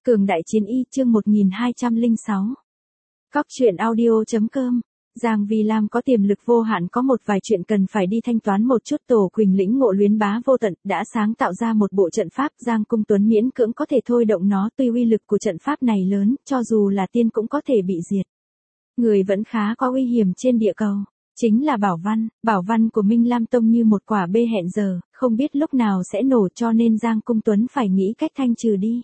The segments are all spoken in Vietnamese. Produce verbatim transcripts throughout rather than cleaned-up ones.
Cường đại chiến y chương một nghìn hai trăm lẻ sáu. Cóc truyện audio chấm com. Giang Vi Lam có tiềm lực vô hạn, có một vài chuyện cần phải đi thanh toán một chút. Tổ Quỳnh lĩnh ngộ luyến bá vô tận, đã sáng tạo ra một bộ trận pháp. Giang Cung Tuấn miễn cưỡng có thể thôi động nó, tuy uy lực của trận pháp này lớn, cho dù là tiên cũng có thể bị diệt. Người vẫn khá có uy hiểm trên địa cầu. Chính là Bảo Văn, Bảo Văn của Minh Lam Tông như một quả bê hẹn giờ, không biết lúc nào sẽ nổ, cho nên Giang Cung Tuấn phải nghĩ cách thanh trừ đi.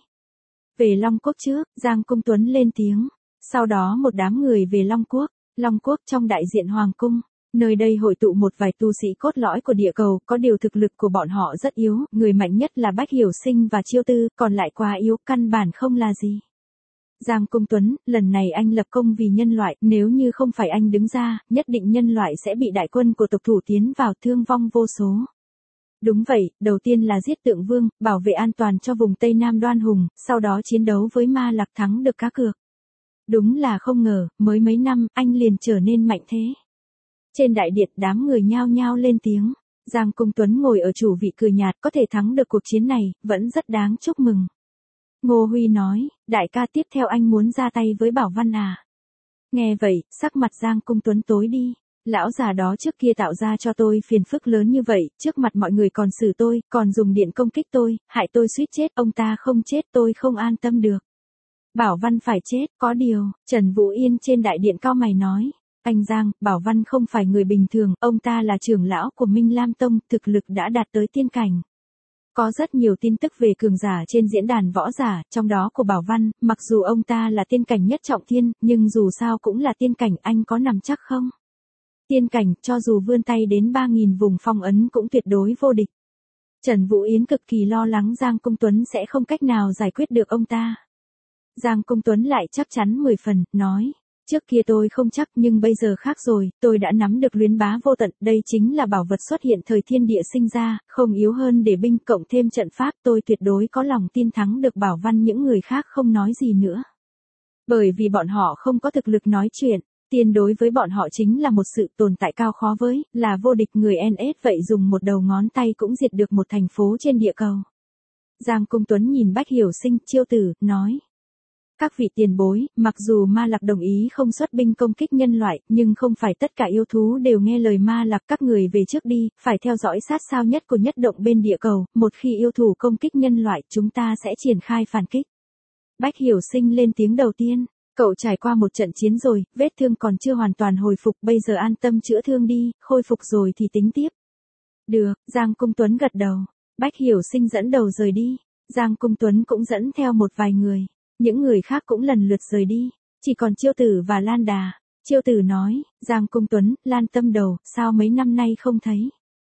Về Long Quốc trước, Giang Cung Tuấn lên tiếng. Sau đó một đám người về Long Quốc. Long Quốc trong đại diện Hoàng Cung. Nơi đây hội tụ một vài tu sĩ cốt lõi của địa cầu, có điều thực lực của bọn họ rất yếu, người mạnh nhất là Bách Hiểu Sinh và Chiêu Tư, còn lại quá yếu, căn bản không là gì. Giang Cung Tuấn, lần này anh lập công vì nhân loại, nếu như không phải anh đứng ra, nhất định nhân loại sẽ bị đại quân của tộc thủ tiến vào, thương vong vô số. Đúng vậy, đầu tiên là giết Tượng Vương, bảo vệ an toàn cho vùng Tây Nam Đoan Hùng, sau đó chiến đấu với Ma Lạc thắng được cá cược. Đúng là không ngờ, mới mấy năm, anh liền trở nên mạnh thế. Trên đại điện đám người nhao nhao lên tiếng. Giang Cung Tuấn ngồi ở chủ vị cười nhạt, có thể thắng được cuộc chiến này, vẫn rất đáng chúc mừng. Ngô Huy nói, đại ca tiếp theo anh muốn ra tay với Bảo Văn à? Nghe vậy, sắc mặt Giang Cung Tuấn tối đi. Lão già đó trước kia tạo ra cho tôi phiền phức lớn như vậy, trước mặt mọi người còn xử tôi, còn dùng điện công kích tôi, hại tôi suýt chết, ông ta không chết tôi không an tâm được. Bảo Văn phải chết, có điều, Trần Vũ Yên trên đại điện cao mày nói. Anh Giang, Bảo Văn không phải người bình thường, ông ta là trưởng lão của Minh Lam Tông, thực lực đã đạt tới tiên cảnh. Có rất nhiều tin tức về cường giả trên diễn đàn võ giả, trong đó của Bảo Văn, mặc dù ông ta là tiên cảnh nhất trọng thiên, nhưng dù sao cũng là tiên cảnh, anh có nằm chắc không? Tiên cảnh, cho dù vươn tay đến ba nghìn vùng phong ấn cũng tuyệt đối vô địch. Trần Vũ Yến cực kỳ lo lắng Giang Cung Tuấn sẽ không cách nào giải quyết được ông ta. Giang Cung Tuấn lại chắc chắn mười phần, nói. Trước kia tôi không chắc nhưng bây giờ khác rồi, tôi đã nắm được luyến bá vô tận, đây chính là bảo vật xuất hiện thời thiên địa sinh ra, không yếu hơn để binh cộng thêm trận pháp, tôi tuyệt đối có lòng tin thắng được Bảo Văn, những người khác không nói gì nữa. Bởi vì bọn họ không có thực lực nói chuyện, tiên đối với bọn họ chính là một sự tồn tại cao khó với, là vô địch, người en ét vậy dùng một đầu ngón tay cũng diệt được một thành phố trên địa cầu. Giang Cung Tuấn nhìn Bách Hiểu Sinh, Chiêu Tử, nói. Các vị tiền bối, mặc dù Ma Lạc đồng ý không xuất binh công kích nhân loại, nhưng không phải tất cả yêu thú đều nghe lời Ma Lạc, các người về trước đi, phải theo dõi sát sao nhất của nhất động bên địa cầu, một khi yêu thú công kích nhân loại, chúng ta sẽ triển khai phản kích. Bách Hiểu Sinh lên tiếng đầu tiên, cậu trải qua một trận chiến rồi, vết thương còn chưa hoàn toàn hồi phục, bây giờ an tâm chữa thương đi, khôi phục rồi thì tính tiếp. Được, Giang Cung Tuấn gật đầu, Bách Hiểu Sinh dẫn đầu rời đi, Giang Cung Tuấn cũng dẫn theo một vài người. Những người khác cũng lần lượt rời đi, chỉ còn Chiêu Tử và Lan Đà. Chiêu Tử nói, Giang Cung Tuấn, Lan Tâm Đầu, sao mấy năm nay không thấy?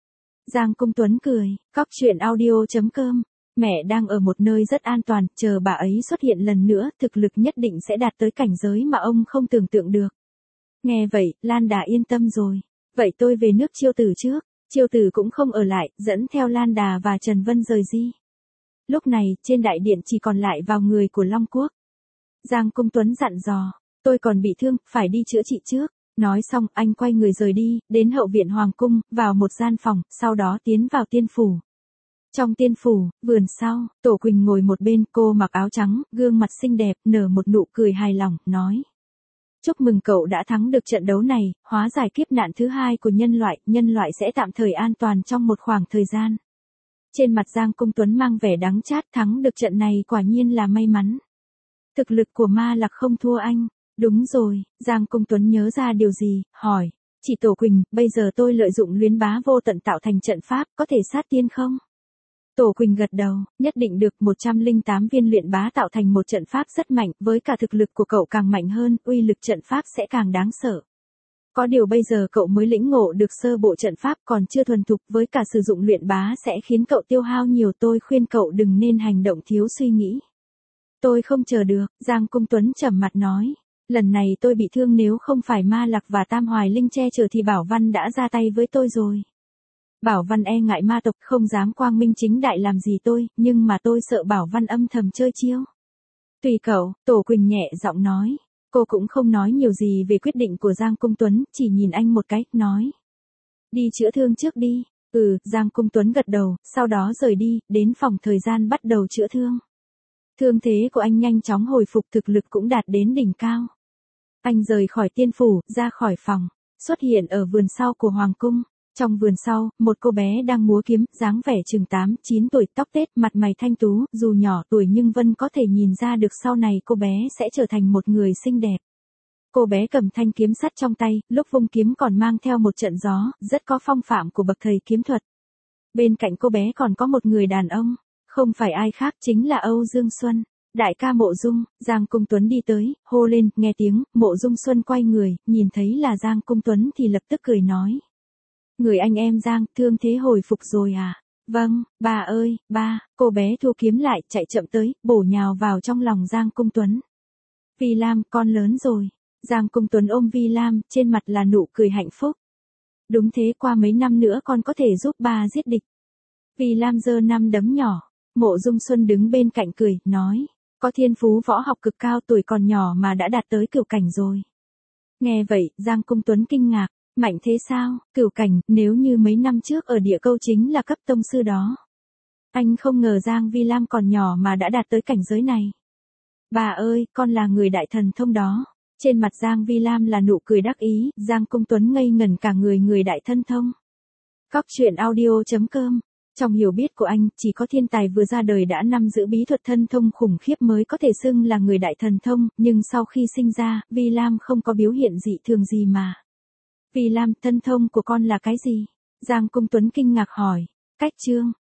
Giang Cung Tuấn cười, cóc truyện audio chấm com, mẹ đang ở một nơi rất an toàn, chờ bà ấy xuất hiện lần nữa, thực lực nhất định sẽ đạt tới cảnh giới mà ông không tưởng tượng được. Nghe vậy, Lan Đà yên tâm rồi, vậy tôi về nước Chiêu Tử trước. Chiêu Tử cũng không ở lại, dẫn theo Lan Đà và Trần Vân rời đi. Lúc này, trên đại điện chỉ còn lại vào người của Long Quốc. Giang Cung Tuấn dặn dò, tôi còn bị thương, phải đi chữa trị trước. Nói xong, anh quay người rời đi, đến hậu viện Hoàng Cung, vào một gian phòng, sau đó tiến vào tiên phủ. Trong tiên phủ, vườn sau, Tổ Quỳnh ngồi một bên, cô mặc áo trắng, gương mặt xinh đẹp, nở một nụ cười hài lòng, nói. Chúc mừng cậu đã thắng được trận đấu này, hóa giải kiếp nạn thứ hai của nhân loại, nhân loại sẽ tạm thời an toàn trong một khoảng thời gian. Trên mặt Giang Cung Tuấn mang vẻ đắng chát, thắng được trận này quả nhiên là may mắn. Thực lực của Ma Lạc không thua anh. Đúng rồi, Giang Cung Tuấn nhớ ra điều gì, hỏi. Chị Tổ Quỳnh, bây giờ tôi lợi dụng luyến bá vô tận tạo thành trận pháp, có thể sát tiên không? Tổ Quỳnh gật đầu, nhất định được. Một trăm lẻ tám viên luyện bá tạo thành một trận pháp rất mạnh, với cả thực lực của cậu càng mạnh hơn, uy lực trận pháp sẽ càng đáng sợ. Có điều bây giờ cậu mới lĩnh ngộ được sơ bộ trận pháp, còn chưa thuần thục, với cả sử dụng luyện bá sẽ khiến cậu tiêu hao nhiều, tôi khuyên cậu đừng nên hành động thiếu suy nghĩ. Tôi không chờ được, Giang Cung Tuấn trầm mặt nói. Lần này tôi bị thương, nếu không phải Ma Lạc và Tam Hoài Linh che chở thì Bảo Văn đã ra tay với tôi rồi. Bảo Văn e ngại ma tộc, không dám quang minh chính đại làm gì tôi, nhưng mà tôi sợ Bảo Văn âm thầm chơi chiêu. Tùy cậu, Tổ Quỳnh nhẹ giọng nói. Cô cũng không nói nhiều gì về quyết định của Giang Cung Tuấn, chỉ nhìn anh một cái, nói. Đi chữa thương trước đi. Ừ, Giang Cung Tuấn gật đầu, sau đó rời đi, đến phòng thời gian bắt đầu chữa thương. Thương thế của anh nhanh chóng hồi phục, thực lực cũng đạt đến đỉnh cao. Anh rời khỏi tiên phủ, ra khỏi phòng, xuất hiện ở vườn sau của hoàng cung. Trong vườn sau, một cô bé đang múa kiếm, dáng vẻ chừng tám, chín tuổi, tóc tết, mặt mày thanh tú, dù nhỏ tuổi nhưng Vân có thể nhìn ra được sau này cô bé sẽ trở thành một người xinh đẹp. Cô bé cầm thanh kiếm sắt trong tay, lúc vung kiếm còn mang theo một trận gió, rất có phong phạm của bậc thầy kiếm thuật. Bên cạnh cô bé còn có một người đàn ông, không phải ai khác chính là Âu Dương Xuân. Đại ca Mộ Dung. Giang Cung Tuấn đi tới, hô lên, nghe tiếng, Mộ Dung Xuân quay người, nhìn thấy là Giang Cung Tuấn thì lập tức cười nói. Người anh em Giang, thương thế hồi phục rồi à? Vâng, ba ơi, ba. Cô bé thu kiếm lại, chạy chậm tới, bổ nhào vào trong lòng Giang Cung Tuấn. Vi Lam, con lớn rồi. Giang Cung Tuấn ôm Vi Lam, trên mặt là nụ cười hạnh phúc. Đúng thế, qua mấy năm nữa con có thể giúp ba giết địch. Vi Lam giơ năm đấm nhỏ. Mộ Dung Xuân đứng bên cạnh cười, nói. Có thiên phú võ học cực cao, tuổi còn nhỏ mà đã đạt tới cửu cảnh rồi. Nghe vậy, Giang Cung Tuấn kinh ngạc. Mạnh thế sao? Cửu cảnh, nếu như mấy năm trước ở địa câu chính là cấp tông sư đó. Anh không ngờ Giang Vi Lam còn nhỏ mà đã đạt tới cảnh giới này. Bà ơi, con là người đại thần thông đó. Trên mặt Giang Vi Lam là nụ cười đắc ý, Giang Cung Tuấn ngây ngẩn cả người, người đại thân thông. Cóc truyện audio chấm com. Trong hiểu biết của anh, chỉ có thiên tài vừa ra đời đã nắm giữ bí thuật thân thông khủng khiếp mới có thể xưng là người đại thần thông, nhưng sau khi sinh ra, Vi Lam không có biểu hiện dị thường gì mà. Vi Lam, thân thông của con là cái gì? Giang Cung Tuấn kinh ngạc hỏi. Cách chương.